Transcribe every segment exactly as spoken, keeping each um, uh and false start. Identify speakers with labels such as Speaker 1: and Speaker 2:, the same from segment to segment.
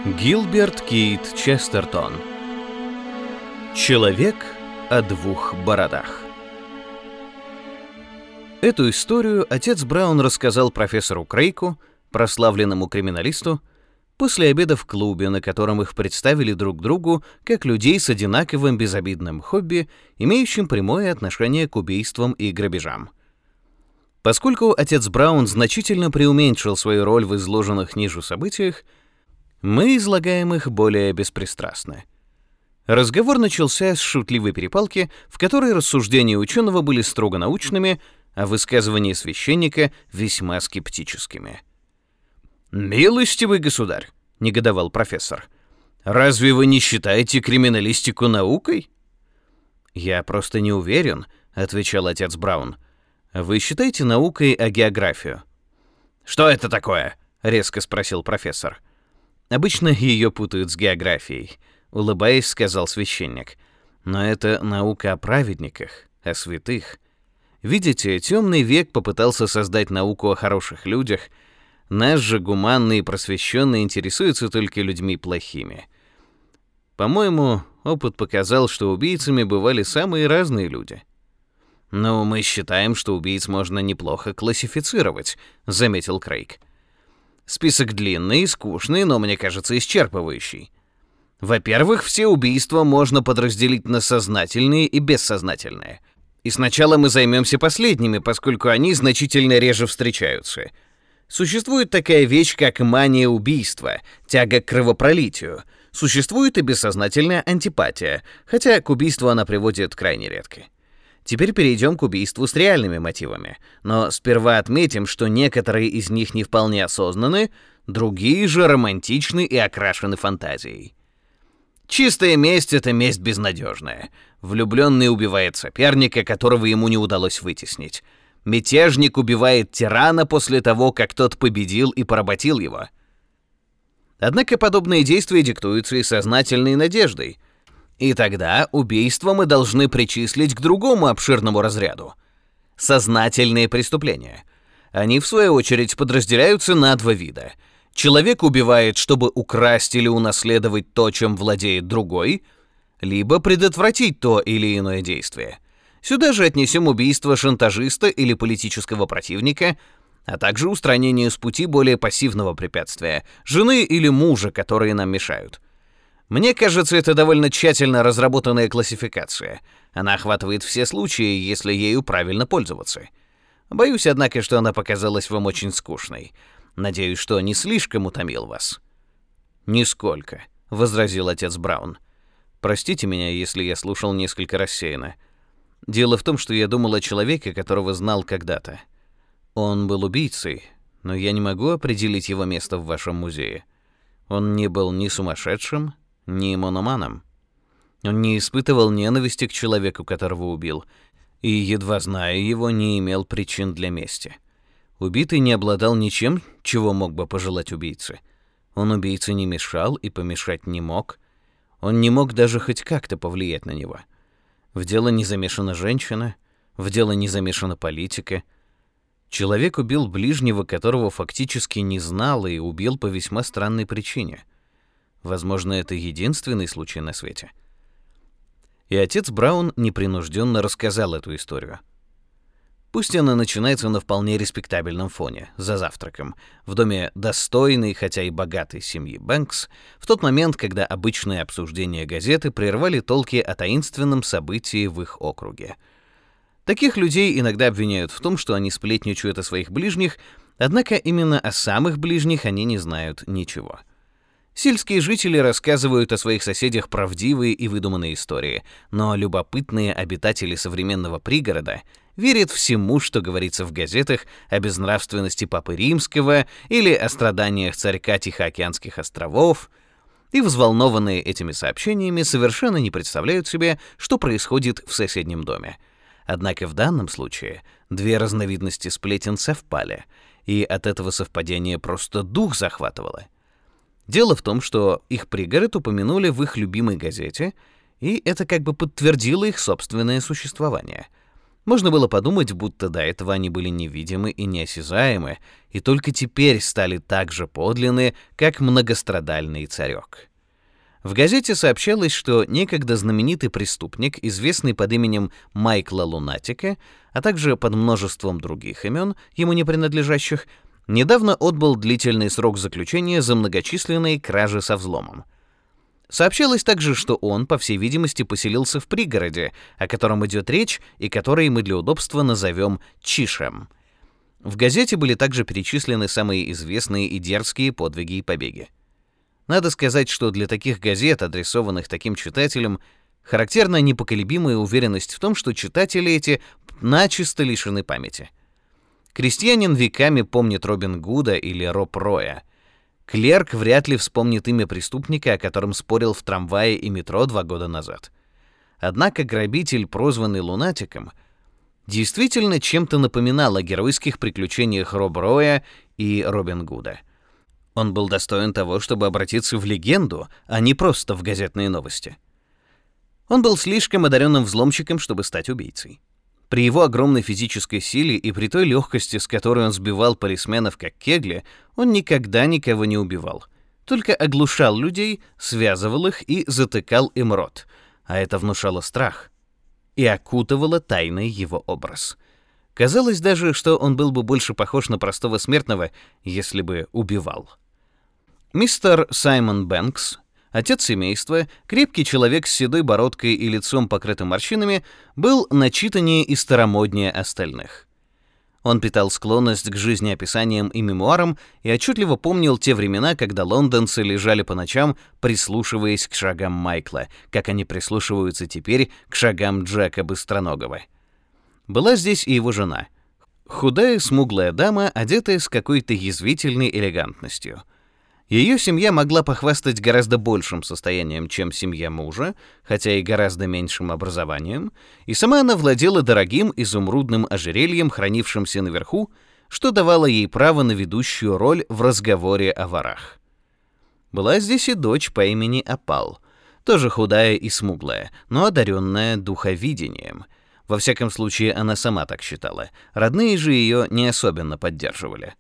Speaker 1: Гилберт Кейт Честертон. Человек о двух бородах. Эту историю отец Браун рассказал профессору Крейку, прославленному криминалисту, после обеда в клубе, на котором их представили друг другу как людей с одинаковым безобидным хобби, имеющим прямое отношение к убийствам и грабежам. Поскольку отец Браун значительно преуменьшил свою роль в изложенных ниже событиях, мы излагаем их более беспристрастно. Разговор начался с шутливой перепалки, в которой рассуждения ученого были строго научными, а высказывания священника весьма скептическими. «Милостивый государь», — негодовал профессор, — «разве вы не считаете криминалистику наукой?» «Я просто не уверен», — отвечал отец Браун. «Вы считаете наукой а географию?» «Что это такое?» — резко спросил профессор. «Обычно ее путают с географией», — улыбаясь, сказал священник. «Но это наука о праведниках, о святых. Видите, темный век попытался создать науку о хороших людях. Наш же гуманный и просвещенный интересуется только людьми плохими. По-моему, опыт показал, что убийцами бывали самые разные люди». «Но мы считаем, что убийц можно неплохо классифицировать», — заметил Крейг. «Список длинный и скучный, но, мне кажется, исчерпывающий. Во-первых, все убийства можно подразделить на сознательные и бессознательные. И сначала мы займемся последними, поскольку они значительно реже встречаются. Существует такая вещь, как мания убийства, тяга к кровопролитию. Существует и бессознательная антипатия, хотя к убийству она приводит крайне редко. Теперь перейдем к убийству с реальными мотивами, но сперва отметим, что некоторые из них не вполне осознаны, другие же романтичны и окрашены фантазией. Чистая месть — это месть безнадежная. Влюбленный убивает соперника, которого ему не удалось вытеснить. Мятежник убивает тирана после того, как тот победил и поработил его. Однако подобные действия диктуются и сознательной надеждой. И тогда убийство мы должны причислить к другому обширному разряду — сознательные преступления. Они, в свою очередь, подразделяются на два вида. Человек убивает, чтобы украсть или унаследовать то, чем владеет другой, либо предотвратить то или иное действие. Сюда же отнесем убийство шантажиста или политического противника, а также устранение с пути более пассивного препятствия — жены или мужа, которые нам мешают. Мне кажется, это довольно тщательно разработанная классификация. Она охватывает все случаи, если ею правильно пользоваться. Боюсь, однако, что она показалась вам очень скучной. Надеюсь, что не слишком утомил вас. «Нисколько», — возразил отец Браун. «Простите меня, если я слушал несколько рассеянно. Дело в том, что я думал о человеке, которого знал когда-то. Он был убийцей, но я не могу определить его место в вашем музее. Он не был ни сумасшедшим, ни мономаном. Он не испытывал ненависти к человеку, которого убил, и, едва зная его, не имел причин для мести. Убитый не обладал ничем, чего мог бы пожелать убийце. Он убийце не мешал и помешать не мог. Он не мог даже хоть как-то повлиять на него. В дело не замешана женщина, в дело не замешана политика. Человек убил ближнего, которого фактически не знал, и убил по весьма странной причине. Возможно, это единственный случай на свете». И отец Браун непринужденно рассказал эту историю. Пусть она начинается на вполне респектабельном фоне, за завтраком, в доме достойной, хотя и богатой семьи Бэнкс, в тот момент, когда обычные обсуждения газеты прервали толки о таинственном событии в их округе. Таких людей иногда обвиняют в том, что они сплетничают о своих ближних, однако именно о самых ближних они не знают ничего. Сельские жители рассказывают о своих соседях правдивые и выдуманные истории, но любопытные обитатели современного пригорода верят всему, что говорится в газетах о безнравственности Папы Римского или о страданиях царька Тихоокеанских островов, и, взволнованные этими сообщениями, совершенно не представляют себе, что происходит в соседнем доме. Однако в данном случае две разновидности сплетен совпали, и от этого совпадения просто дух захватывало. Дело в том, что их пригород упомянули в их любимой газете, и это как бы подтвердило их собственное существование. Можно было подумать, будто до этого они были невидимы и неосязаемы, и только теперь стали так же подлинны, как многострадальный царек. В газете сообщалось, что некогда знаменитый преступник, известный под именем Майкла Лунатика, а также под множеством других имен, ему не принадлежащих, недавно отбыл длительный срок заключения за многочисленные кражи со взломом. Сообщалось также, что он, по всей видимости, поселился в пригороде, о котором идет речь и который мы для удобства назовем Чишем. В газете были также перечислены самые известные и дерзкие подвиги и побеги. Надо сказать, что для таких газет, адресованных таким читателям, характерна непоколебимая уверенность в том, что читатели эти начисто лишены памяти. Крестьянин веками помнит Робин Гуда или Роб Роя. Клерк вряд ли вспомнит имя преступника, о котором спорил в трамвае и метро два года назад. Однако грабитель, прозванный Лунатиком, действительно чем-то напоминал о геройских приключениях Роб Роя и Робин Гуда. Он был достоин того, чтобы обратиться в легенду, а не просто в газетные новости. Он был слишком одаренным взломщиком, чтобы стать убийцей. При его огромной физической силе и при той легкости, с которой он сбивал полисменов как кегли, он никогда никого не убивал, только оглушал людей, связывал их и затыкал им рот, а это внушало страх и окутывало тайной его образ. Казалось даже, что он был бы больше похож на простого смертного, если бы убивал. Мистер Саймон Бэнкс, отец семейства, крепкий человек с седой бородкой и лицом, покрытым морщинами, был начитаннее и старомоднее остальных. Он питал склонность к жизнеописаниям и мемуарам и отчетливо помнил те времена, когда лондонцы лежали по ночам, прислушиваясь к шагам Майкла, как они прислушиваются теперь к шагам Джека Быстроногого. Была здесь и его жена. Худая, смуглая дама, одетая с какой-то язвительной элегантностью. Ее семья могла похвастать гораздо большим состоянием, чем семья мужа, хотя и гораздо меньшим образованием, и сама она владела дорогим изумрудным ожерельем, хранившимся наверху, что давало ей право на ведущую роль в разговоре о ворах. Была здесь и дочь по имени Опал, тоже худая и смуглая, но одаренная духовидением. Во всяком случае, она сама так считала, родные же ее не особенно поддерживали.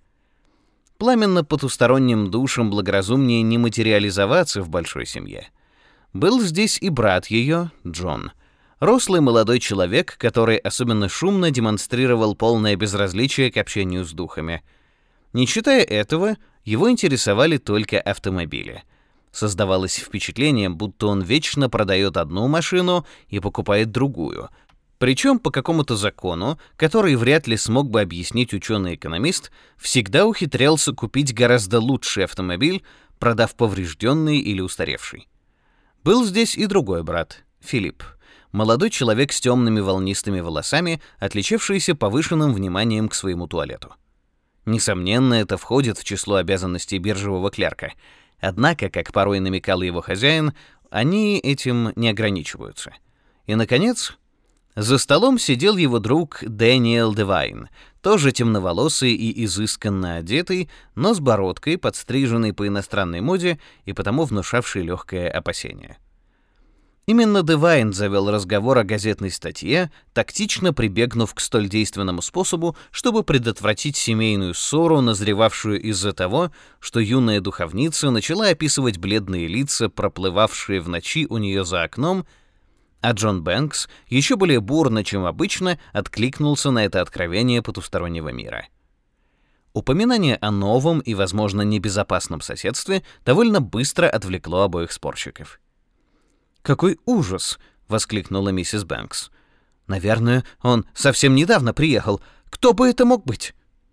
Speaker 1: Пламенно-потусторонним душам благоразумнее не материализоваться в большой семье. Был здесь и брат ее, Джон, рослый молодой человек, который особенно шумно демонстрировал полное безразличие к общению с духами. Не считая этого, его интересовали только автомобили. Создавалось впечатление, будто он вечно продает одну машину и покупает другую, причем по какому-то закону, который вряд ли смог бы объяснить ученый-экономист, всегда ухитрялся купить гораздо лучший автомобиль, продав поврежденный или устаревший. Был здесь и другой брат, Филипп, молодой человек с темными волнистыми волосами, отличавшийся повышенным вниманием к своему туалету. Несомненно, это входит в число обязанностей биржевого клерка, однако, как порой намекал его хозяин, они этим не ограничиваются. И, наконец, за столом сидел его друг Дэниел Девайн, тоже темноволосый и изысканно одетый, но с бородкой, подстриженный по иностранной моде и потому внушавший легкое опасение. Именно Девайн завел разговор о газетной статье, тактично прибегнув к столь действенному способу, чтобы предотвратить семейную ссору, назревавшую из-за того, что юная духовница начала описывать бледные лица, проплывавшие в ночи у нее за окном, а Джон Бэнкс еще более бурно, чем обычно, откликнулся на это откровение потустороннего мира. Упоминание о новом и, возможно, небезопасном соседстве довольно быстро отвлекло обоих спорщиков. «Какой ужас!» — воскликнула миссис Бэнкс. «Наверное, он совсем недавно приехал. Кто бы это мог быть?»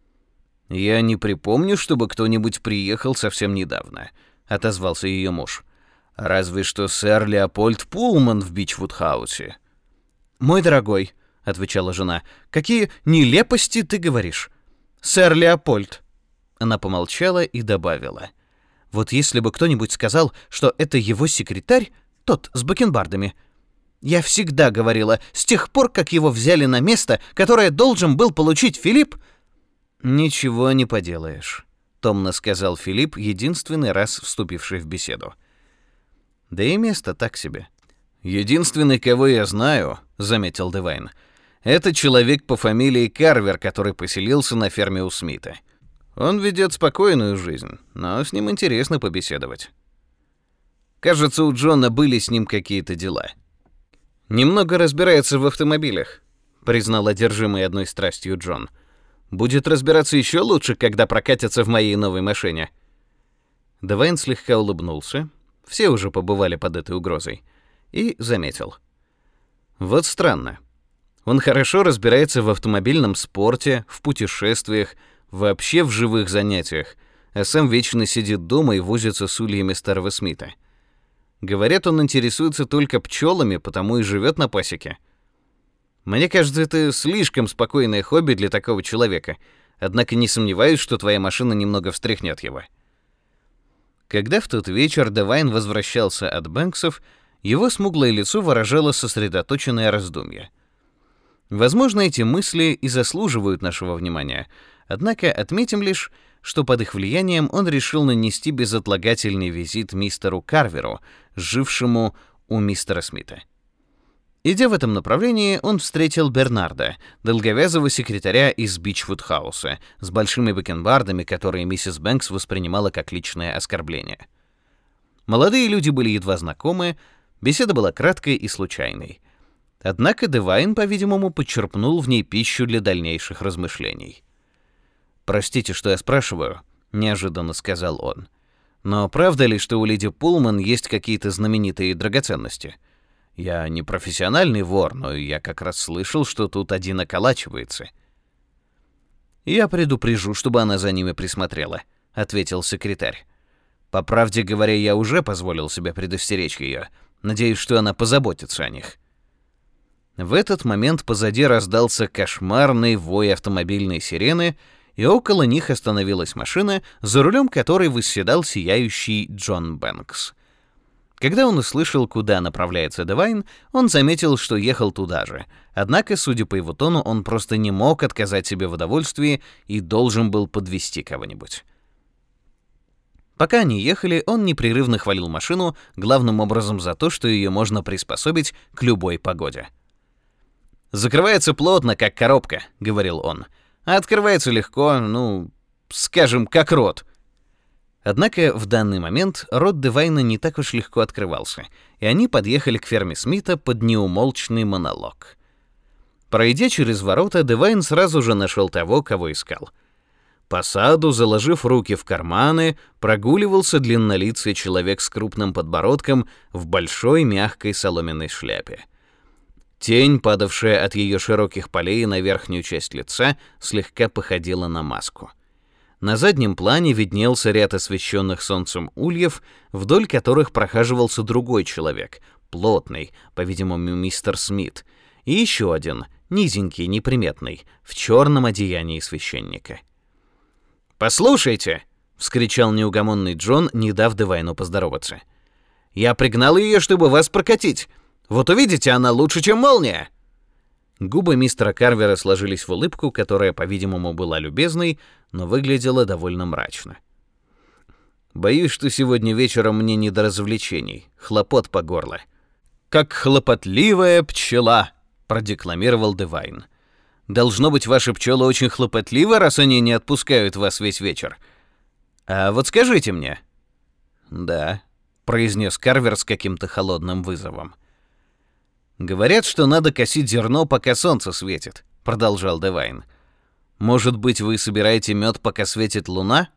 Speaker 1: «Я не припомню, чтобы кто-нибудь приехал совсем недавно», — отозвался ее муж. «Разве что сэр Леопольд Пулман в Бичвуд-хаусе». «Мой дорогой», — отвечала жена, — «какие нелепости ты говоришь. Сэр Леопольд». Она помолчала и добавила: «Вот если бы кто-нибудь сказал, что это его секретарь, тот с бакенбардами. Я всегда говорила, с тех пор, как его взяли на место, которое должен был получить Филипп...» «Ничего не поделаешь», — томно сказал Филипп, единственный раз вступивший в беседу. «Да и место так себе». «Единственный, кого я знаю, — заметил Девайн, — Это человек по фамилии Карвер, который поселился на ферме у Смита. Он ведет спокойную жизнь, но с ним интересно побеседовать. Кажется, у Джона были с ним какие-то дела. «Немного разбирается в автомобилях», — признал одержимый одной страстью Джон. «Будет разбираться еще лучше, когда прокатится в моей новой машине». Девайн слегка улыбнулся, все уже побывали под этой угрозой, и заметил. «Вот странно. Он хорошо разбирается в автомобильном спорте, в путешествиях, вообще в живых занятиях, а сам вечно сидит дома и возится с ульями старого Смита. Говорят, он интересуется только пчелами, потому и живет на пасеке. Мне кажется, это слишком спокойное хобби для такого человека, однако не сомневаюсь, что твоя машина немного встряхнет его». Когда в тот вечер Девайн возвращался от Бэнксов, его смуглое лицо выражало сосредоточенное раздумье. Возможно, эти мысли и заслуживают нашего внимания, однако отметим лишь, что под их влиянием он решил нанести безотлагательный визит мистеру Карверу, жившему у мистера Смита. Идя в этом направлении, он встретил Бернарда, долговязого секретаря из Бичвуд-хауса, с большими бакенбардами, которые миссис Бэнкс воспринимала как личное оскорбление. Молодые люди были едва знакомы, беседа была краткой и случайной. Однако Девайн, по-видимому, подчерпнул в ней пищу для дальнейших размышлений. «Простите, что я спрашиваю», — неожиданно сказал он. «Но правда ли, что у леди Пулман есть какие-то знаменитые драгоценности? Я не профессиональный вор, но я как раз слышал, что тут один околачивается». «Я предупрежу, чтобы она за ними присмотрела», — ответил секретарь. «По правде говоря, я уже позволил себе предостеречь ее. Надеюсь, что она позаботится о них». В этот момент позади раздался кошмарный вой автомобильной сирены, и около них остановилась машина, за рулем которой восседал сияющий Джон Бэнкс. Когда он услышал, куда направляется Девайн, он заметил, что ехал туда же. Однако, судя по его тону, он просто не мог отказать себе в удовольствии и должен был подвезти кого-нибудь. Пока они ехали, он непрерывно хвалил машину, главным образом за то, что ее можно приспособить к любой погоде. «Закрывается плотно, как коробка», — говорил он, — «а открывается легко, ну, скажем, как рот». Однако в данный момент рот Девайна не так уж легко открывался, и они подъехали к ферме Смита под неумолчный монолог. Пройдя через ворота, Девайн сразу же нашел того, кого искал. По саду, заложив руки в карманы, прогуливался длиннолицый человек с крупным подбородком в большой мягкой соломенной шляпе. Тень, падавшая от ее широких полей на верхнюю часть лица, слегка походила на маску. На заднем плане виднелся ряд освещенных солнцем ульев, вдоль которых прохаживался другой человек, плотный, по-видимому, мистер Смит, и еще один, низенький, неприметный, в черном одеянии священника. «Послушайте!» — вскричал неугомонный Джон, не дав Девайну поздороваться. «Я пригнал ее, чтобы вас прокатить. Вот увидите, она лучше, чем молния!» Губы мистера Карвера сложились в улыбку, которая, по-видимому, была любезной, но выглядела довольно мрачно. «Боюсь, что сегодня вечером мне не до развлечений, хлопот по горло». «Как хлопотливая пчела», — продекламировал Девайн. «Должно быть, ваши пчелы очень хлопотливы, раз они не отпускают вас весь вечер. А вот скажите мне». «Да», — произнес Карвер с каким-то холодным вызовом. «Говорят, что надо косить зерно, пока солнце светит», — продолжал Девайн. «Может быть, вы собираете мед, пока светит луна?»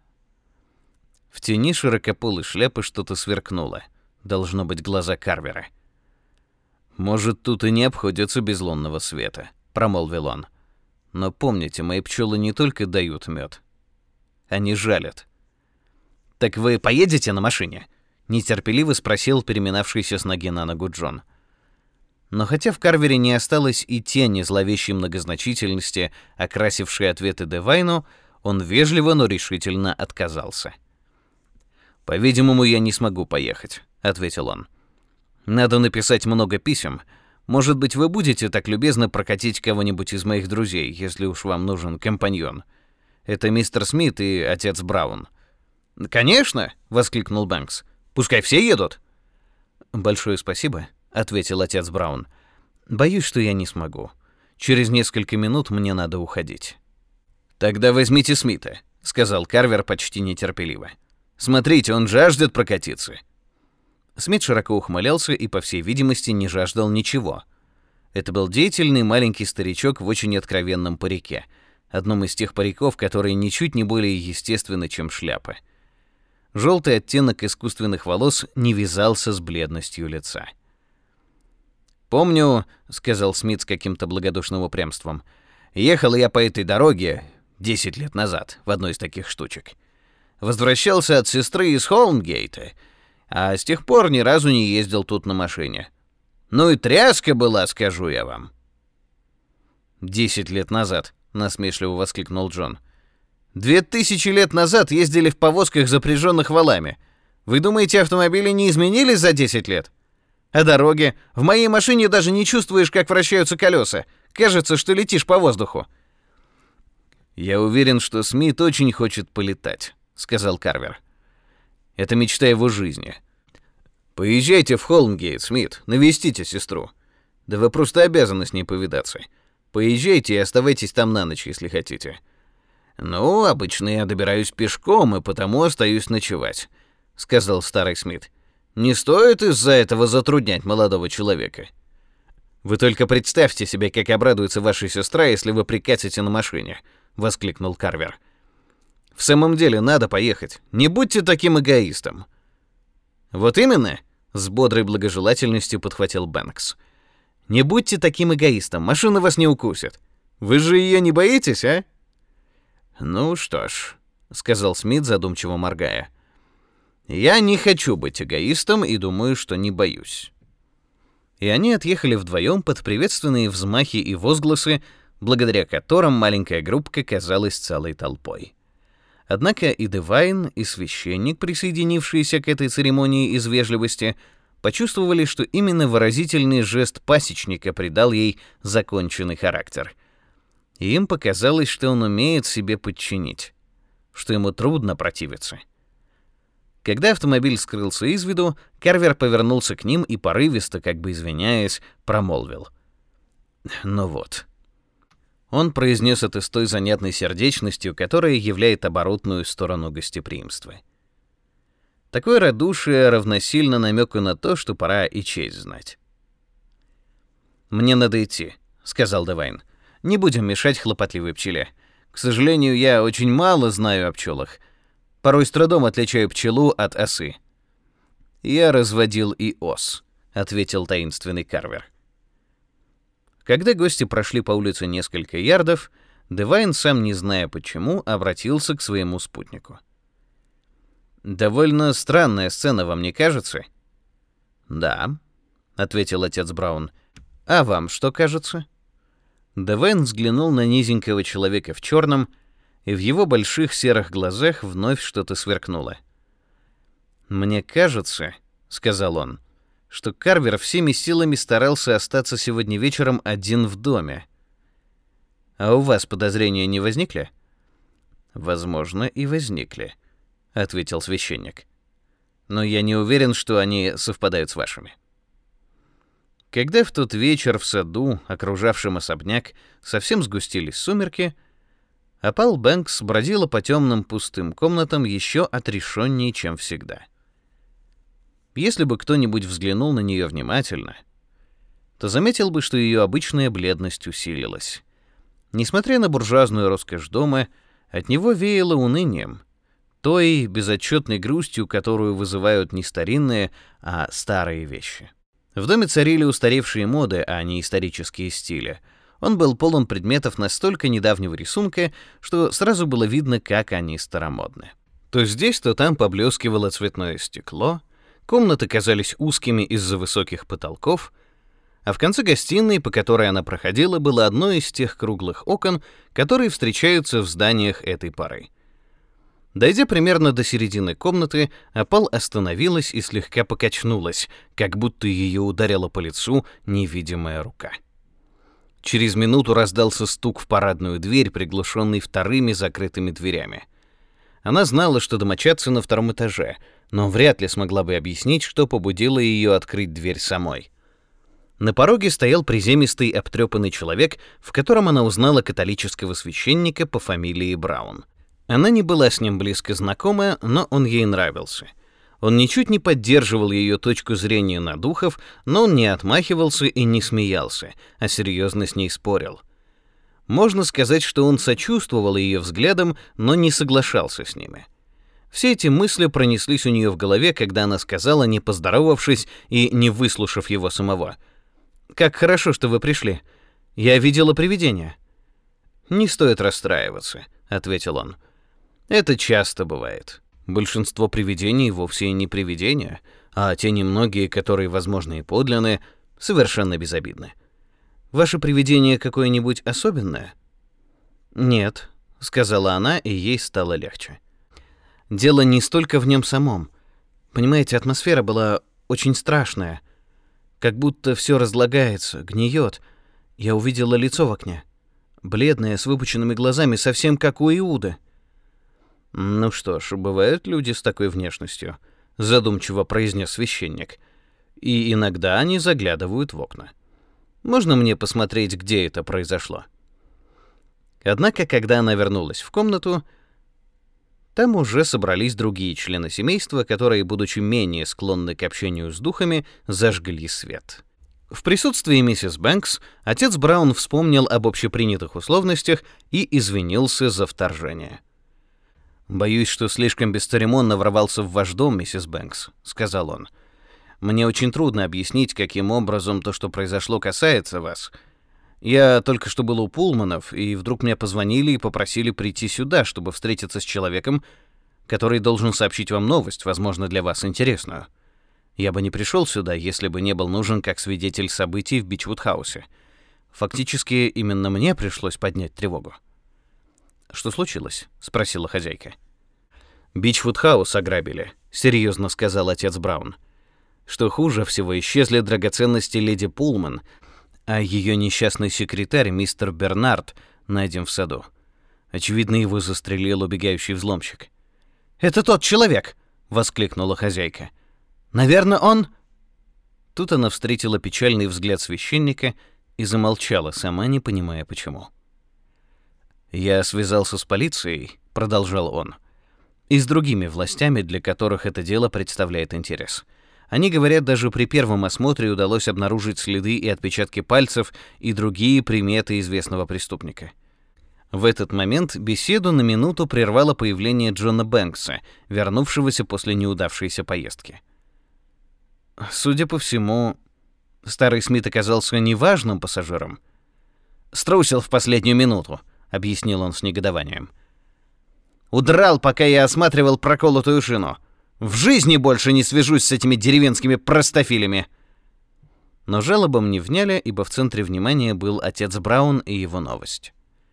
Speaker 1: В тени широкополой шляпы что-то сверкнуло. Должно быть, глаза Карвера. «Может, тут и не обходится без лунного света», — промолвил он. «Но помните, мои пчелы не только дают мед. Они жалят». «Так вы поедете на машине?» — нетерпеливо спросил переминавшийся с ноги на ногу Джон. Но хотя в Карвере не осталось и тени зловещей многозначительности, окрасившей ответы Девайну, он вежливо, но решительно отказался. «По-видимому, я не смогу поехать», — ответил он. «Надо написать много писем. Может быть, вы будете так любезно прокатить кого-нибудь из моих друзей, если уж вам нужен компаньон. Это мистер Смит и отец Браун». «Конечно!» — воскликнул Бэнкс. «Пускай все едут». «Большое спасибо», — ответил отец Браун. «Боюсь, что я не смогу. Через несколько минут мне надо уходить». «Тогда возьмите Смита», — сказал Карвер почти нетерпеливо. «Смотрите, он жаждет прокатиться». Смит широко ухмылялся и, по всей видимости, не жаждал ничего. Это был деятельный маленький старичок в очень откровенном парике, одном из тех париков, которые ничуть не более естественны, чем шляпы. Желтый оттенок искусственных волос не вязался с бледностью лица. «Помню», — сказал Смит с каким-то благодушным упрямством, «ехал я по этой дороге десять лет назад в одной из таких штучек. Возвращался от сестры из Холмгейта, а с тех пор ни разу не ездил тут на машине. Ну и тряска была, скажу я вам». «Десять лет назад», — насмешливо воскликнул Джон. «Две тысячи лет назад ездили в повозках, запряженных валами. Вы думаете, автомобили не изменились за десять лет? А дороги? В моей машине даже не чувствуешь, как вращаются колеса. Кажется, что летишь по воздуху». «Я уверен, что Смит очень хочет полетать», — сказал Карвер. «Это мечта его жизни. Поезжайте в Холмгейт, Смит, навестите сестру. Да вы просто обязаны с ней повидаться. Поезжайте и оставайтесь там на ночь, если хотите». «Ну, обычно я добираюсь пешком, и потому остаюсь ночевать», — сказал старый Смит. «Не стоит из-за этого затруднять молодого человека». «Вы только представьте себе, как обрадуется ваша сестра, если вы прикатите на машине», — воскликнул Карвер. «В самом деле, надо поехать. Не будьте таким эгоистом». «Вот именно», — с бодрой благожелательностью подхватил Бэнкс. «Не будьте таким эгоистом, машина вас не укусит. Вы же ее не боитесь, а?» «Ну что ж», — сказал Смит, задумчиво моргая. «Я не хочу быть эгоистом и думаю, что не боюсь». И они отъехали вдвоем под приветственные взмахи и возгласы, благодаря которым маленькая группка казалась целой толпой. Однако и Девайн, и священник, присоединившиеся к этой церемонии из вежливости, почувствовали, что именно выразительный жест пасечника придал ей законченный характер. И им показалось, что он умеет себе подчинить, что ему трудно противиться. Когда автомобиль скрылся из виду, Карвер повернулся к ним и порывисто, как бы извиняясь, промолвил: «Ну вот». Он произнес это с той занятной сердечностью, которая являет оборотную сторону гостеприимства. Такое радушие равносильно намеку на то, что пора и честь знать. «Мне надо идти», — сказал Девайн. «Не будем мешать хлопотливой пчеле. К сожалению, я очень мало знаю о пчелах. Порой с трудом отличаю пчелу от осы». «Я разводил и ос», — ответил таинственный Карвер. Когда гости прошли по улице несколько ярдов, Девайн, сам не зная почему, обратился к своему спутнику. «Довольно странная сцена, вам не кажется?» «Да», — ответил отец Браун. «А вам что кажется?» Девайн взглянул на низенького человека в черном, и в его больших серых глазах вновь что-то сверкнуло. «Мне кажется», — сказал он, — «что Карвер всеми силами старался остаться сегодня вечером один в доме. А у вас подозрения не возникли?» «Возможно, и возникли», — ответил священник. «Но я не уверен, что они совпадают с вашими». Когда в тот вечер в саду, окружавшем особняк, совсем сгустились сумерки, а Пал Бэнкс бродила по темным пустым комнатам еще отрешеннее, чем всегда. Если бы кто-нибудь взглянул на нее внимательно, то заметил бы, что ее обычная бледность усилилась. Несмотря на буржуазную роскошь дома, от него веяло унынием, той безотчетной грустью, которую вызывают не старинные, а старые вещи. В доме царили устаревшие моды, а не исторические стили. Он был полон предметов настолько недавнего рисунка, что сразу было видно, как они старомодны. То здесь, то там поблескивало цветное стекло, комнаты казались узкими из-за высоких потолков, а в конце гостиной, по которой она проходила, было одно из тех круглых окон, которые встречаются в зданиях этой поры. Дойдя примерно до середины комнаты, Апал остановилась и слегка покачнулась, как будто ее ударила по лицу невидимая рука. Через минуту раздался стук в парадную дверь, приглушенный вторыми закрытыми дверями. Она знала, что домочадцы на втором этаже, но вряд ли смогла бы объяснить, что побудило ее открыть дверь самой. На пороге стоял приземистый обтрепанный человек, в котором она узнала католического священника по фамилии Браун. Она не была с ним близко знакома, но он ей нравился. Он ничуть не поддерживал ее точку зрения на духов, но он не отмахивался и не смеялся, а серьезно с ней спорил. Можно сказать, что он сочувствовал ее взглядам, но не соглашался с ними. Все эти мысли пронеслись у нее в голове, когда она сказала, не поздоровавшись и не выслушав его самого: «Как хорошо, что вы пришли. Я видела привидение». «Не стоит расстраиваться», — ответил он. «Это часто бывает. Большинство привидений вовсе и не привидения, а те немногие, которые, возможно, и подлинные, совершенно безобидны. Ваше привидение какое-нибудь особенное?» «Нет», — сказала она, и ей стало легче. «Дело не столько в нем самом. Понимаете, атмосфера была очень страшная. Как будто все разлагается, гниет. Я увидела лицо в окне. Бледное, с выпученными глазами, совсем как у Иуды». «Ну что ж, бывают люди с такой внешностью», — задумчиво произнес священник. «И иногда они заглядывают в окна. Можно мне посмотреть, где это произошло?» Однако, когда она вернулась в комнату, там уже собрались другие члены семейства, которые, будучи менее склонны к общению с духами, зажгли свет. В присутствии миссис Бэнкс отец Браун вспомнил об общепринятых условностях и извинился за вторжение. «Боюсь, что слишком бесцеремонно ворвался в ваш дом, миссис Бэнкс», — сказал он. «Мне очень трудно объяснить, каким образом то, что произошло, касается вас. Я только что был у Пулманов, и вдруг мне позвонили и попросили прийти сюда, чтобы встретиться с человеком, который должен сообщить вам новость, возможно, для вас интересную. Я бы не пришел сюда, если бы не был нужен как свидетель событий в Бичвуд-хаусе. Фактически, именно мне пришлось поднять тревогу». «Что случилось?» — спросила хозяйка. «Бичвуд-хаус ограбили», — серьезно сказал отец Браун. «Что хуже всего, исчезли драгоценности леди Пулман, а ее несчастный секретарь, мистер Бернард, найден в саду. Очевидно, его застрелил убегающий взломщик». «Это тот человек!» — воскликнула хозяйка. «Наверное, он...» Тут она встретила печальный взгляд священника и замолчала, сама не понимая, почему. «Я связался с полицией», — продолжал он, — «и с другими властями, для которых это дело представляет интерес. Они говорят, даже при первом осмотре удалось обнаружить следы и отпечатки пальцев и другие приметы известного преступника». В этот момент беседу на минуту прервало появление Джона Бэнкса, вернувшегося после неудавшейся поездки. Судя по всему, старый Смит оказался неважным пассажиром. «Струсил в последнюю минуту», — объяснил он с негодованием. «Удрал, пока я осматривал проколотую шину. В жизни больше не свяжусь с этими деревенскими простофилями». Но жалобам не вняли, ибо в центре внимания был отец Браун и его новость.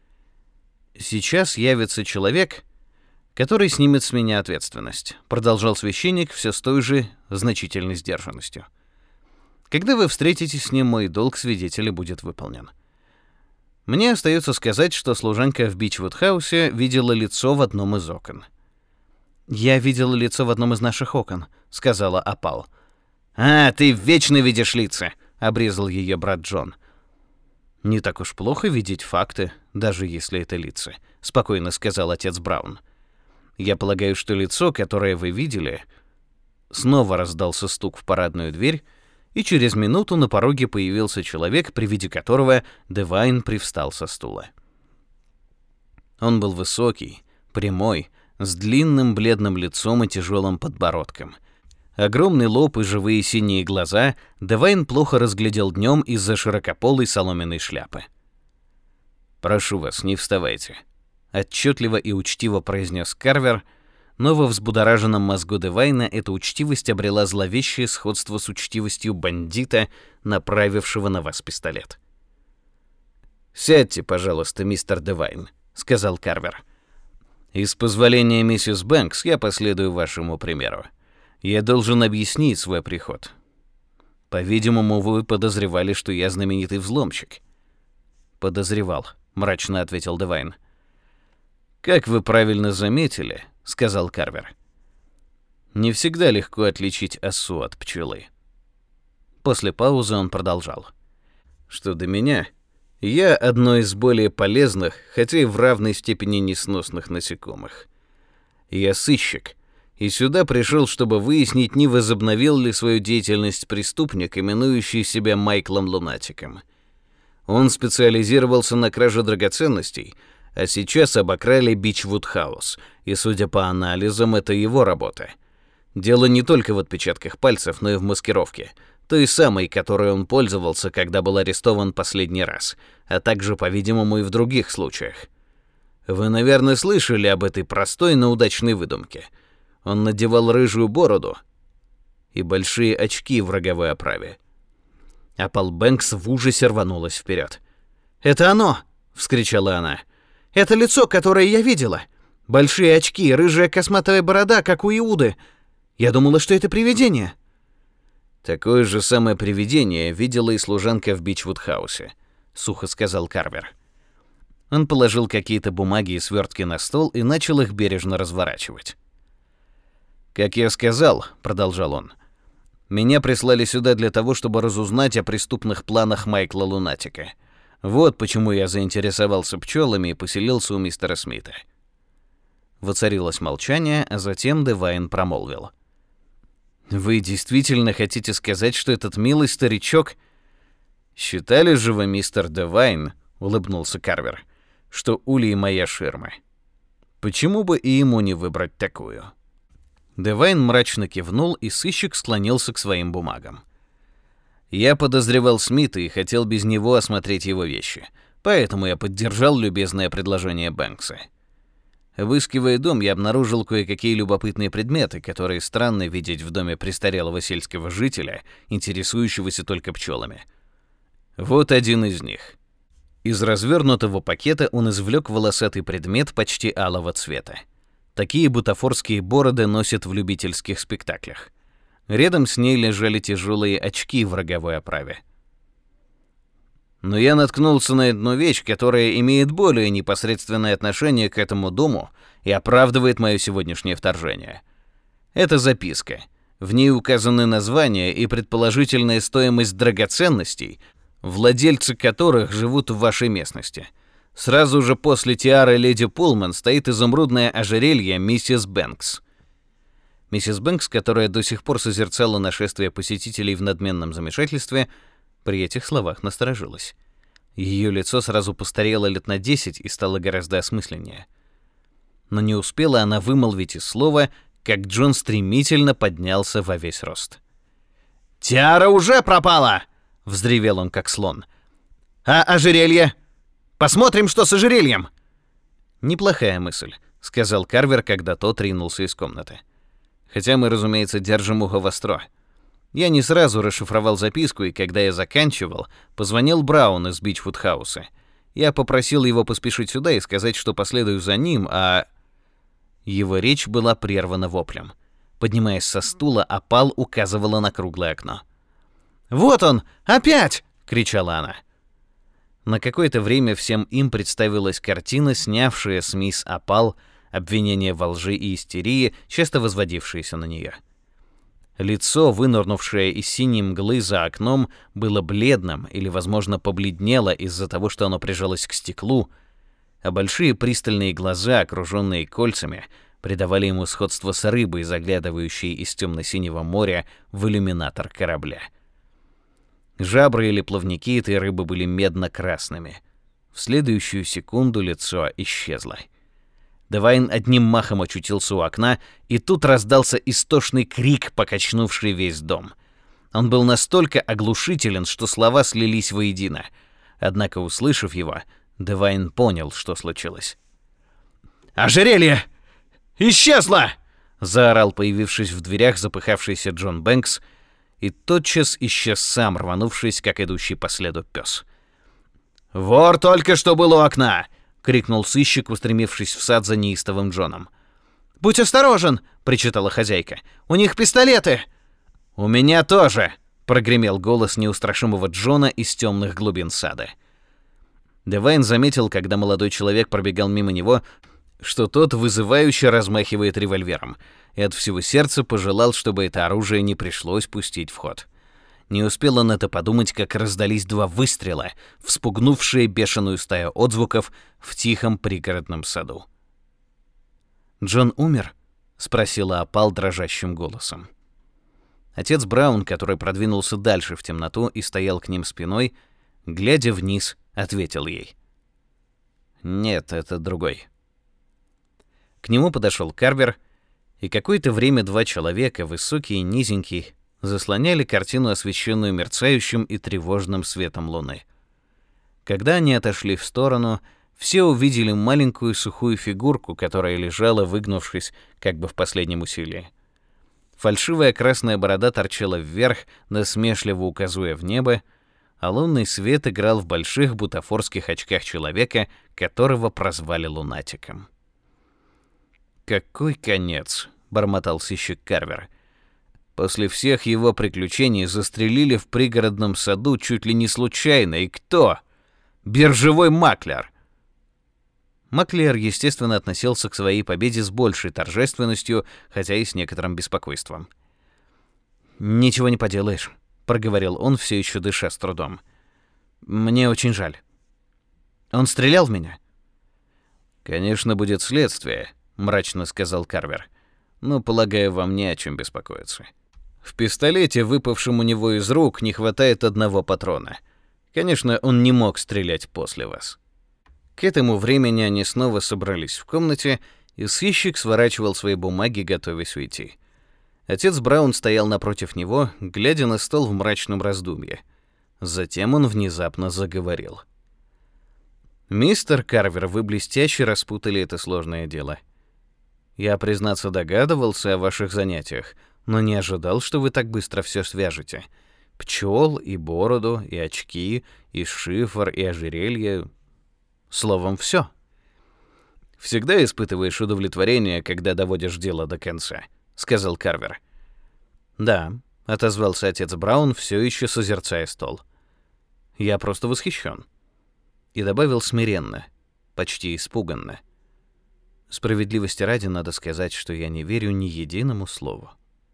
Speaker 1: «Сейчас явится человек, который снимет с меня ответственность», — продолжал священник все с той же значительной сдержанностью. «Когда вы встретитесь с ним, мой долг свидетеля будет выполнен. Мне остается сказать, что служанка в Бичвуд-хаусе видела лицо в одном из окон». «Я видела лицо в одном из наших окон», — сказала Апал. «А, ты вечно видишь лица», — обрезал ее брат Джон. «Не так уж плохо видеть факты, даже если это лица», — спокойно сказал отец Браун. «Я полагаю, что лицо, которое вы видели...» Снова раздался стук в парадную дверь, и через минуту на пороге появился человек, при виде которого Девайн привстал со стула. Он был высокий, прямой, с длинным бледным лицом и тяжелым подбородком. Огромный лоб и живые синие глаза Девайн плохо разглядел днем из-за широкополой соломенной шляпы. «Прошу вас, не вставайте», — отчетливо и учтиво произнес Карвер, но во взбудораженном мозгу Девайна эта учтивость обрела зловещее сходство с учтивостью бандита, направившего на вас пистолет. «Сядьте, пожалуйста, мистер Девайн», — сказал Карвер. «И с позволения миссис Бэнкс я последую вашему примеру. Я должен объяснить свой приход. По-видимому, вы подозревали, что я знаменитый взломщик». «Подозревал», — мрачно ответил Девайн. «Как вы правильно заметили», — сказал Карвер, — «не всегда легко отличить осу от пчелы». После паузы он продолжал. Что до меня, я одно из более полезных, хотя и в равной степени несносных насекомых. Я сыщик, и сюда пришел, чтобы выяснить, не возобновил ли свою деятельность преступник, именующий себя Майклом Лунатиком. Он специализировался на краже драгоценностей, а сейчас обокрали Бичвуд-хаус, и, судя по анализам, это его работа. Дело не только в отпечатках пальцев, но и в маскировке, той самой, которой он пользовался, когда был арестован последний раз, а также, по-видимому, и в других случаях. Вы, наверное, слышали об этой простой, но удачной выдумке. Он надевал рыжую бороду и большие очки в роговой оправе. Апал Бэнкс в ужасе рванулась вперед. «Это оно!» — вскричала она. «Это лицо, которое я видела! Большие очки, рыжая косматая борода, как у Иуды! Я думала, что это привидение!» «Такое же самое привидение видела и служанка в Бичвуд-хаусе», — сухо сказал Карвер. Он положил какие-то бумаги и свертки на стол и начал их бережно разворачивать. «Как я сказал», — продолжал он, — «меня прислали сюда для того, чтобы разузнать о преступных планах Майкла Лунатика. Вот почему я заинтересовался пчелами и поселился у мистера Смита». Воцарилось молчание, а затем Девайн промолвил. «Вы действительно хотите сказать, что этот милый старичок...» «Считали же вы, мистер Девайн, — улыбнулся Карвер, — что Улей моя ширма. Почему бы и ему не выбрать такую?» Девайн мрачно кивнул, и сыщик склонился к своим бумагам. «Я подозревал Смита и хотел без него осмотреть его вещи, поэтому я поддержал любезное предложение Бэнкса. Обыскивая дом, я обнаружил кое-какие любопытные предметы, которые странно видеть в доме престарелого сельского жителя, интересующегося только пчелами. Вот один из них». Из развернутого пакета он извлек волосатый предмет почти алого цвета. Такие бутафорские бороды носят в любительских спектаклях. Рядом с ней лежали тяжелые очки в роговой оправе. Но я наткнулся на одну вещь, которая имеет более непосредственное отношение к этому дому и оправдывает мое сегодняшнее вторжение. Это записка. В ней указаны названия и предположительная стоимость драгоценностей, владельцы которых живут в вашей местности. Сразу же после тиары леди Пулман стоит изумрудное ожерелье миссис Бэнкс. Миссис Бэнкс, которая до сих пор созерцала нашествие посетителей в надменном замешательстве, при этих словах насторожилась. Ее лицо сразу постарело лет на десять и стало гораздо осмысленнее. Но не успела она вымолвить и слова, как Джон стремительно поднялся во весь рост. «Тиара уже пропала!» — взревел он, как слон. «А ожерелье? Посмотрим, что с ожерельем!» «Неплохая мысль», — сказал Карвер, когда тот ринулся из комнаты. «Хотя мы, разумеется, держим ухо востро. Я не сразу расшифровал записку, и когда я заканчивал, позвонил Браун из Бичвуд-хауса. Я попросил его поспешить сюда и сказать, что последую за ним, а...» Его речь была прервана воплем. Поднимаясь со стула, Апал указывала на круглое окно. «Вот он! Опять!» — кричала она. На какое-то время всем им представилась картина, снявшая с мисс Апал обвинения во лжи и истерии, часто возводившиеся на нее. Лицо, вынырнувшее из синей мглы за окном, было бледным или, возможно, побледнело из-за того, что оно прижалось к стеклу, а большие пристальные глаза, окруженные кольцами, придавали ему сходство с рыбой, заглядывающей из темно-синего моря в иллюминатор корабля. Жабры или плавники этой рыбы были медно-красными. В следующую секунду лицо исчезло. Девайн одним махом очутился у окна, и тут раздался истошный крик, покачнувший весь дом. Он был настолько оглушителен, что слова слились воедино. Однако, услышав его, Девайн понял, что случилось. «Ожерелье! Исчезло!» — заорал, появившись в дверях, запыхавшийся Джон Бэнкс, и тотчас исчез сам, рванувшись, как идущий по следу пес. «Вор только что был у окна!» — крикнул сыщик, устремившись в сад за неистовым Джоном. «Будь осторожен!» — причитала хозяйка. «У них пистолеты!» «У меня тоже!» — прогремел голос неустрашимого Джона из темных глубин сада. Девайн заметил, когда молодой человек пробегал мимо него, что тот вызывающе размахивает револьвером, и от всего сердца пожелал, чтобы это оружие не пришлось пустить в ход. Не успел он это подумать, как раздались два выстрела, вспугнувшие бешеную стаю отзвуков в тихом пригородном саду. «Джон умер?» — спросила Апал дрожащим голосом. Отец Браун, который продвинулся дальше в темноту и стоял к ним спиной, глядя вниз, ответил ей: «Нет, это другой». К нему подошел Карвер, и какое-то время два человека, высокий и низенький, заслоняли картину, освещенную мерцающим и тревожным светом луны. Когда они отошли в сторону, все увидели маленькую сухую фигурку, которая лежала, выгнувшись, как бы в последнем усилии. Фальшивая красная борода торчала вверх, насмешливо указывая в небо, а лунный свет играл в больших бутафорских очках человека, которого прозвали лунатиком. «Какой конец!» — бормотал сыщик Карвер. «После всех его приключений застрелили в пригородном саду чуть ли не случайно. И кто? Биржевой маклер!» Маклер, естественно, относился к своей победе с большей торжественностью, хотя и с некоторым беспокойством. «Ничего не поделаешь», — проговорил он, все еще дыша с трудом. «Мне очень жаль. Он стрелял в меня?» «Конечно, будет следствие», — мрачно сказал Карвер. «Но, полагаю, вам не о чем беспокоиться. В пистолете, выпавшем у него из рук, не хватает одного патрона. Конечно, он не мог стрелять после вас». К этому времени они снова собрались в комнате, и сыщик сворачивал свои бумаги, готовясь уйти. Отец Браун стоял напротив него, глядя на стол в мрачном раздумье. Затем он внезапно заговорил. «Мистер Карвер, вы блестяще распутали это сложное дело. Я, признаться, догадывался о ваших занятиях, но не ожидал, что вы так быстро все свяжете. Пчел и бороду, и очки, и шифр, и ожерелье. Словом, все. Всегда испытываешь удовлетворение, когда доводишь дело до конца», — сказал Карвер. «Да», — отозвался отец Браун, все еще созерцая стол. «Я просто восхищен». И добавил смиренно, почти испуганно: «Справедливости ради надо сказать, что я не верю ни единому слову».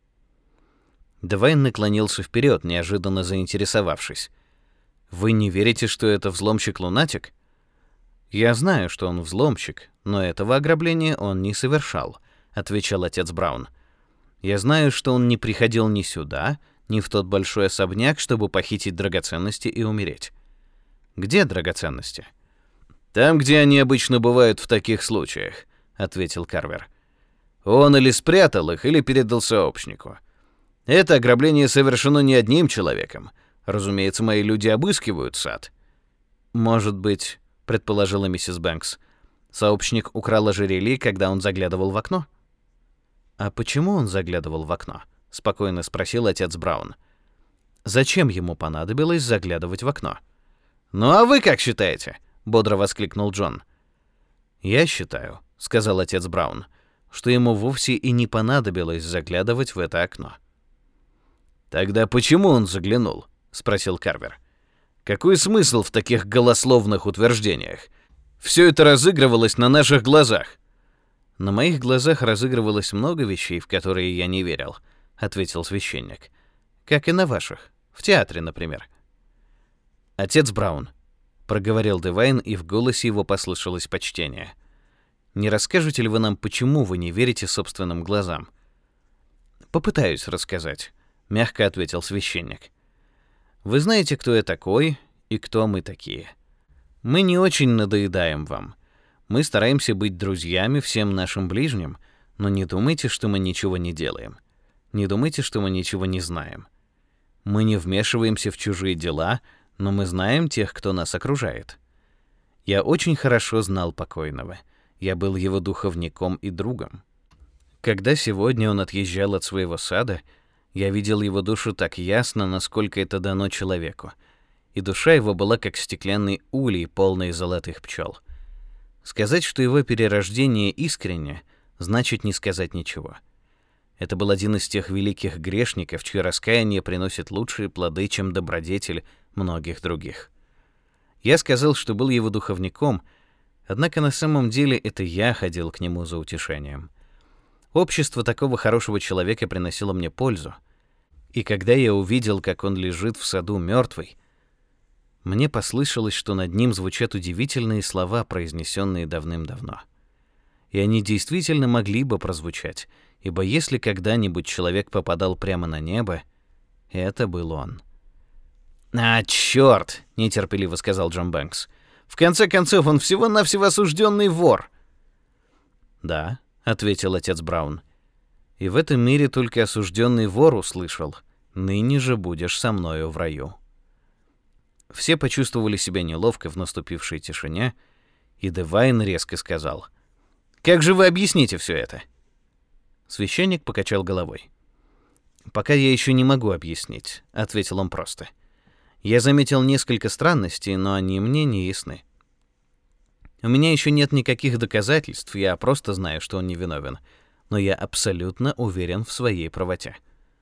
Speaker 1: Девайн наклонился вперед, неожиданно заинтересовавшись. «Вы не верите, что это взломщик-лунатик?» «Я знаю, что он взломщик, но этого ограбления он не совершал», — отвечал отец Браун. «Я знаю, что он не приходил ни сюда, ни в тот большой особняк, чтобы похитить драгоценности и умереть». «Где драгоценности?» «Там, где они обычно бывают в таких случаях», — ответил Карвер. «Он или спрятал их, или передал сообщнику. Это ограбление совершено не одним человеком. Разумеется, мои люди обыскивают сад». «Может быть, — предположила миссис Бэнкс, — сообщник украл ожерелье, когда он заглядывал в окно?» «А почему он заглядывал в окно?» — спокойно спросил отец Браун. «Зачем ему понадобилось заглядывать в окно?» «Ну а вы как считаете?» — бодро воскликнул Джон. «Я считаю, — сказал отец Браун, — что ему вовсе и не понадобилось заглядывать в это окно». «Тогда почему он заглянул?» — спросил Карвер. «Какой смысл в таких голословных утверждениях? Все это разыгрывалось на наших глазах». «На моих глазах разыгрывалось много вещей, в которые я не верил», — ответил священник. «Как и на ваших. В театре, например». «Отец Браун», — проговорил Девайн, и в голосе его послышалось почтение. «Не расскажете ли вы нам, почему вы не верите собственным глазам?» «Попытаюсь рассказать», — мягко ответил священник. «Вы знаете, кто я такой и кто мы такие. Мы не очень надоедаем вам. Мы стараемся быть друзьями всем нашим ближним, но не думайте, что мы ничего не делаем. Не думайте, что мы ничего не знаем. Мы не вмешиваемся в чужие дела, но мы знаем тех, кто нас окружает. Я очень хорошо знал покойного. Я был его духовником и другом. Когда сегодня он отъезжал от своего сада, я видел его душу так ясно, насколько это дано человеку, и душа его была как стеклянный улей, полный золотых пчел. Сказать, что его перерождение искренне, значит не сказать ничего. Это был один из тех великих грешников, чье раскаяние приносит лучшие плоды, чем добродетель многих других. Я сказал, что был его духовником, однако на самом деле это я ходил к нему за утешением. Общество такого хорошего человека приносило мне пользу. И когда я увидел, как он лежит в саду мертвый, мне послышалось, что над ним звучат удивительные слова, произнесенные давным-давно. И они действительно могли бы прозвучать, ибо если когда-нибудь человек попадал прямо на небо, это был он. «А, чёрт!» — нетерпеливо сказал Джон Бэнкс. «В конце концов, он всего-навсего осужденный вор!» «Да», — ответил отец Браун. «И в этом мире только осужденный вор услышал: ныне же будешь со мною в раю». Все почувствовали себя неловко в наступившей тишине, и Девайн резко сказал: «Как же вы объясните все это?» Священник покачал головой. «Пока я еще не могу объяснить», — ответил он просто. «Я заметил несколько странностей, но они мне не ясны. У меня еще нет никаких доказательств, я просто знаю, что он невиновен, но я абсолютно уверен в своей правоте».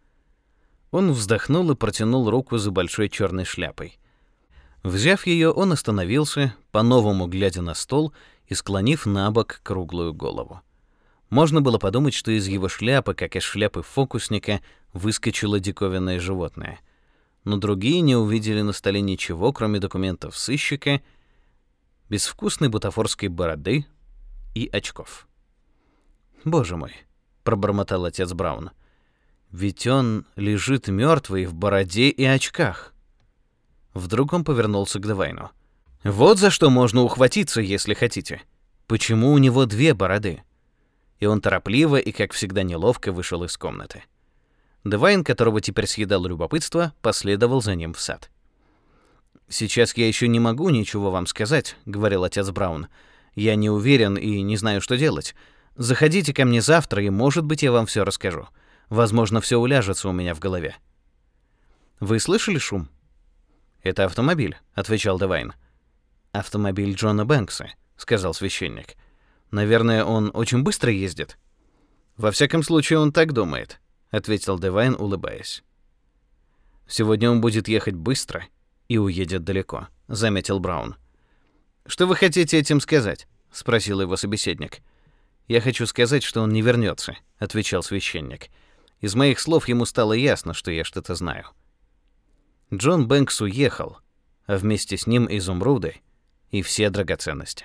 Speaker 1: Он вздохнул и протянул руку за большой черной шляпой. Взяв ее, он остановился, по-новому глядя на стол и склонив на бок круглую голову. Можно было подумать, что из его шляпы, как из шляпы фокусника, выскочило диковинное животное. Но другие не увидели на столе ничего, кроме документов сыщика, безвкусной бутафорской бороды и очков. «Боже мой», — пробормотал отец Браун, — «ведь он лежит мертвый в бороде и очках». Вдруг он повернулся к Девайну. «Вот за что можно ухватиться, если хотите. Почему у него две бороды?» И он торопливо и, как всегда, неловко вышел из комнаты. Девайн, которого теперь съедало любопытство, последовал за ним в сад. «Сейчас я еще не могу ничего вам сказать», — говорил отец Браун. «Я не уверен и не знаю, что делать. Заходите ко мне завтра, и, может быть, я вам все расскажу. Возможно, все уляжется у меня в голове». «Вы слышали шум?» «Это автомобиль», — отвечал Девайн. «Автомобиль Джона Бэнкса», — сказал священник. «Наверное, он очень быстро ездит?» «Во всяком случае, он так думает», — ответил Девайн, улыбаясь. «Сегодня он будет ехать быстро и уедет далеко», — заметил Браун. «Что вы хотите этим сказать?» — спросил его собеседник. «Я хочу сказать, что он не вернется», — отвечал священник. «Из моих слов ему стало ясно, что я что-то знаю». Джон Бэнкс уехал, а вместе с ним изумруды и все драгоценности.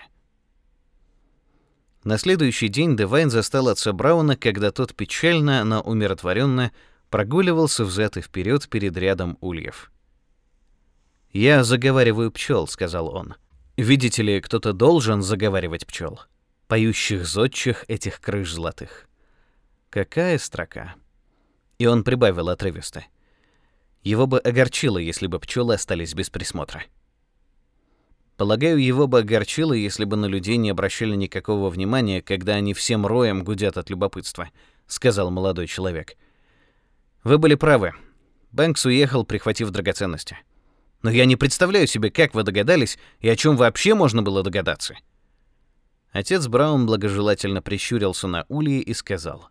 Speaker 1: На следующий день Девайн застал отца Брауна, когда тот печально, но умиротворенно прогуливался взад и вперед перед рядом ульев. «Я заговариваю пчел», — сказал он. «Видите ли, кто-то должен заговаривать пчел, поющих зодчих этих крыш золотых. Какая строка!» И он прибавил отрывисто: «Его бы огорчило, если бы пчелы остались без присмотра». Полагаю, его бы огорчило, если бы на людей не обращали никакого внимания, когда они всем роем гудят от любопытства, сказал молодой человек. Вы были правы. Бэнкс уехал, прихватив драгоценности. Но я не представляю себе, как вы догадались и о чем вообще можно было догадаться. Отец Браун благожелательно прищурился на ульи и сказал: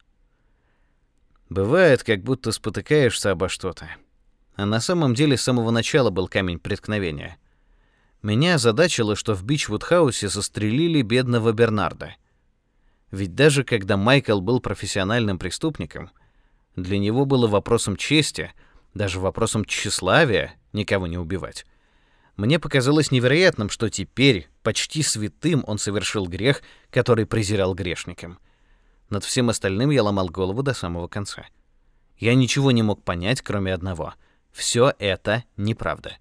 Speaker 1: «Бывает, как будто спотыкаешься обо что-то. А на самом деле с самого начала был камень преткновения. Меня озадачило, что в Бичвуд-хаусе застрелили бедного Бернарда. Ведь даже когда Майкл был профессиональным преступником, для него было вопросом чести, даже вопросом тщеславия никого не убивать. Мне показалось невероятным, что теперь, почти святым, он совершил грех, который презирал грешникам. Над всем остальным я ломал голову до самого конца. Я ничего не мог понять, кроме одного: все это неправда.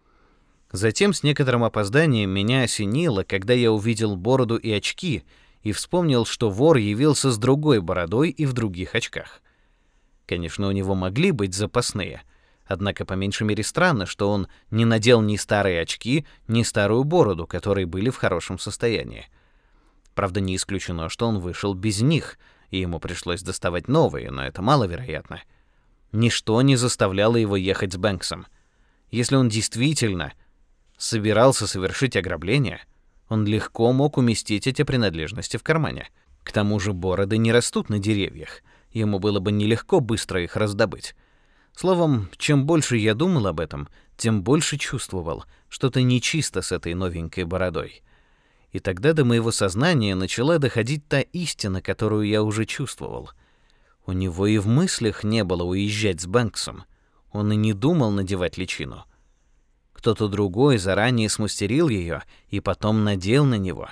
Speaker 1: Затем с некоторым опозданием меня осенило, когда я увидел бороду и очки и вспомнил, что вор явился с другой бородой и в других очках. Конечно, у него могли быть запасные, однако по меньшей мере странно, что он не надел ни старые очки, ни старую бороду, которые были в хорошем состоянии. Правда, не исключено, что он вышел без них, и ему пришлось доставать новые, но это маловероятно. Ничто не заставляло его ехать с Бэнксом. Если он действительно собирался совершить ограбление, он легко мог уместить эти принадлежности в кармане. К тому же бороды не растут на деревьях, ему было бы нелегко быстро их раздобыть. Словом, чем больше я думал об этом, тем больше чувствовал, что-то нечисто с этой новенькой бородой. И тогда до моего сознания начала доходить та истина, которую я уже чувствовал. У него и в мыслях не было уезжать с Бэнксом. Он и не думал надевать личину. Кто-то другой заранее смастерил ее и потом надел на него.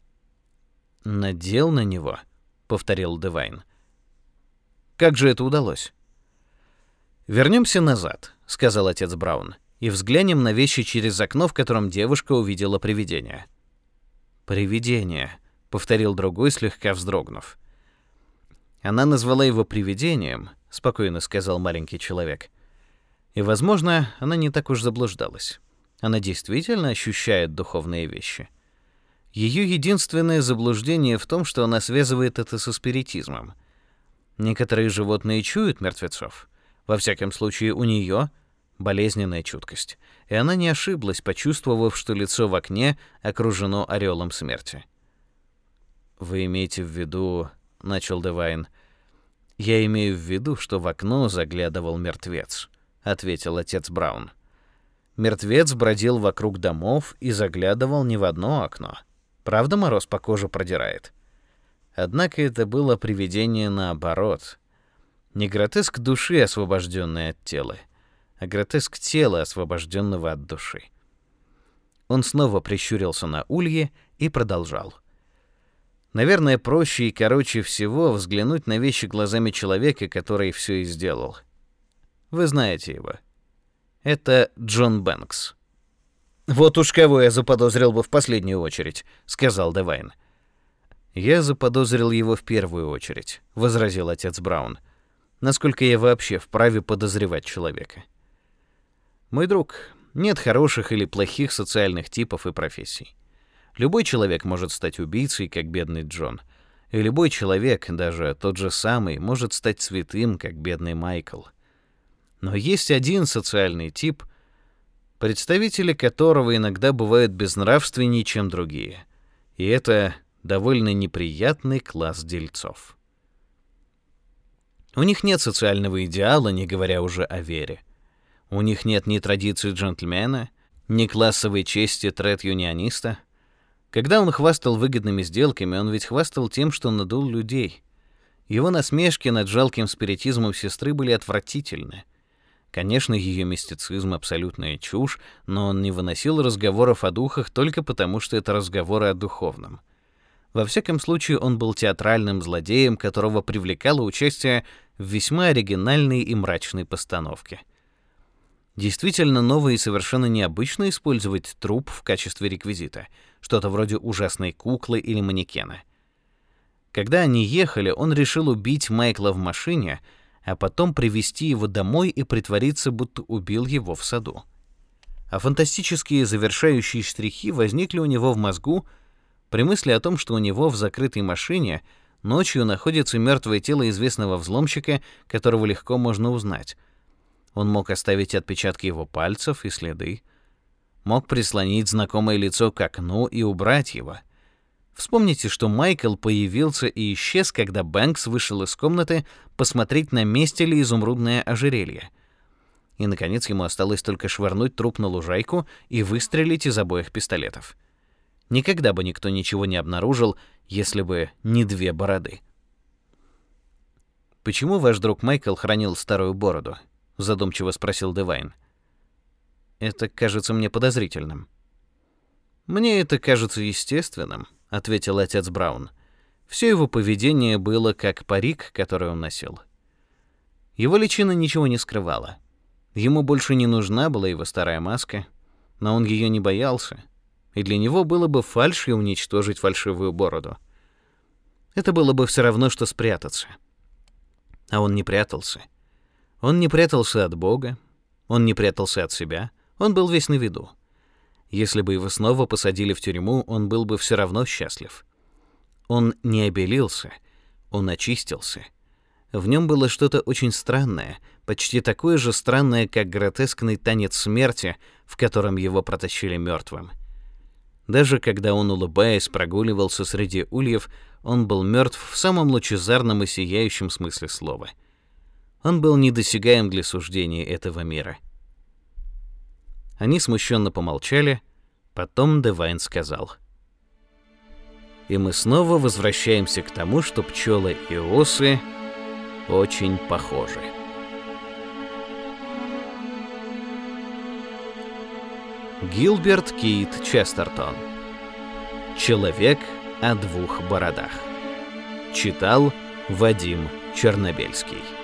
Speaker 1: «Надел на него», — повторил Девайн. «Как же это удалось?» «Вернемся назад», — сказал отец Браун, «и взглянем на вещи через окно, в котором девушка увидела привидение». «Привидение», — повторил другой, слегка вздрогнув. «Она назвала его привидением», — спокойно сказал маленький человек. «И, возможно, она не так уж заблуждалась. Она действительно ощущает духовные вещи. Ее единственное заблуждение в том, что она связывает это со спиритизмом. Некоторые животные чуют мертвецов. Во всяком случае, у нее болезненная чуткость, и она не ошиблась, почувствовав, что лицо в окне окружено ореолом смерти». «Вы имеете в виду...» — начал Девайн. «Я имею в виду, что в окно заглядывал мертвец», — ответил отец Браун. «Мертвец бродил вокруг домов и заглядывал не в одно окно. Правда, мороз по коже продирает? Однако это было привидение наоборот. Не гротеск души, освобожденной от тела, а гротеск тела, освобожденного от души». Он снова прищурился на улье и продолжал. «Наверное, проще и короче всего взглянуть на вещи глазами человека, который все и сделал. Вы знаете его. Это Джон Бэнкс». «Вот уж кого я заподозрил бы в последнюю очередь», — сказал Девайн. «Я заподозрил его в первую очередь», — возразил отец Браун. «Насколько я вообще вправе подозревать человека? Мой друг, нет хороших или плохих социальных типов и профессий. Любой человек может стать убийцей, как бедный Джон, и любой человек, даже тот же самый, может стать святым, как бедный Майкл. Но есть один социальный тип, представители которого иногда бывают безнравственнее, чем другие, и это довольно неприятный класс дельцов. У них нет социального идеала, не говоря уже о вере. У них нет ни традиции джентльмена, ни классовой чести тред-юниониста. Когда он хвастал выгодными сделками, он ведь хвастал тем, что надул людей. Его насмешки над жалким спиритизмом сестры были отвратительны. Конечно, ее мистицизм — абсолютная чушь, но он не выносил разговоров о духах только потому, что это разговоры о духовном. Во всяком случае, он был театральным злодеем, которого привлекало участие в весьма оригинальной и мрачной постановке. Действительно ново и совершенно необычно использовать труп в качестве реквизита, что-то вроде ужасной куклы или манекена. Когда они ехали, он решил убить Майкла в машине, а потом привезти его домой и притвориться, будто убил его в саду. А фантастические завершающие штрихи возникли у него в мозгу при мысли о том, что у него в закрытой машине ночью находится мертвое тело известного взломщика, которого легко можно узнать. Он мог оставить отпечатки его пальцев и следы, мог прислонить знакомое лицо к окну и убрать его. Вспомните, что Майкл появился и исчез, когда Бэнкс вышел из комнаты посмотреть, на месте ли изумрудное ожерелье. И, наконец, ему осталось только швырнуть труп на лужайку и выстрелить из обоих пистолетов. Никогда бы никто ничего не обнаружил, если бы не две бороды. «Почему ваш друг Майкл хранил старую бороду?» — задумчиво спросил Девайн. «Это кажется мне подозрительным». «Мне это кажется естественным», — ответил отец Браун. Все его поведение было как парик, который он носил. Его личина ничего не скрывала. Ему больше не нужна была его старая маска, но он ее не боялся, и для него было бы фальшью уничтожить фальшивую бороду. Это было бы все равно, что спрятаться. А он не прятался. Он не прятался от Бога, он не прятался от себя, он был весь на виду. Если бы его снова посадили в тюрьму, он был бы все равно счастлив. Он не обелился, он очистился. В нем было что-то очень странное, почти такое же странное, как гротескный танец смерти, в котором его протащили мертвым. Даже когда он, улыбаясь, прогуливался среди ульев, он был мертв в самом лучезарном и сияющем смысле слова. Он был недосягаем для суждения этого мира. Они смущенно помолчали, потом Девайн сказал: «И мы снова возвращаемся к тому, что пчелы и осы очень похожи». Гилберт Кейт Честертон. Человек о двух бородах. Читал Вадим Чернобельский.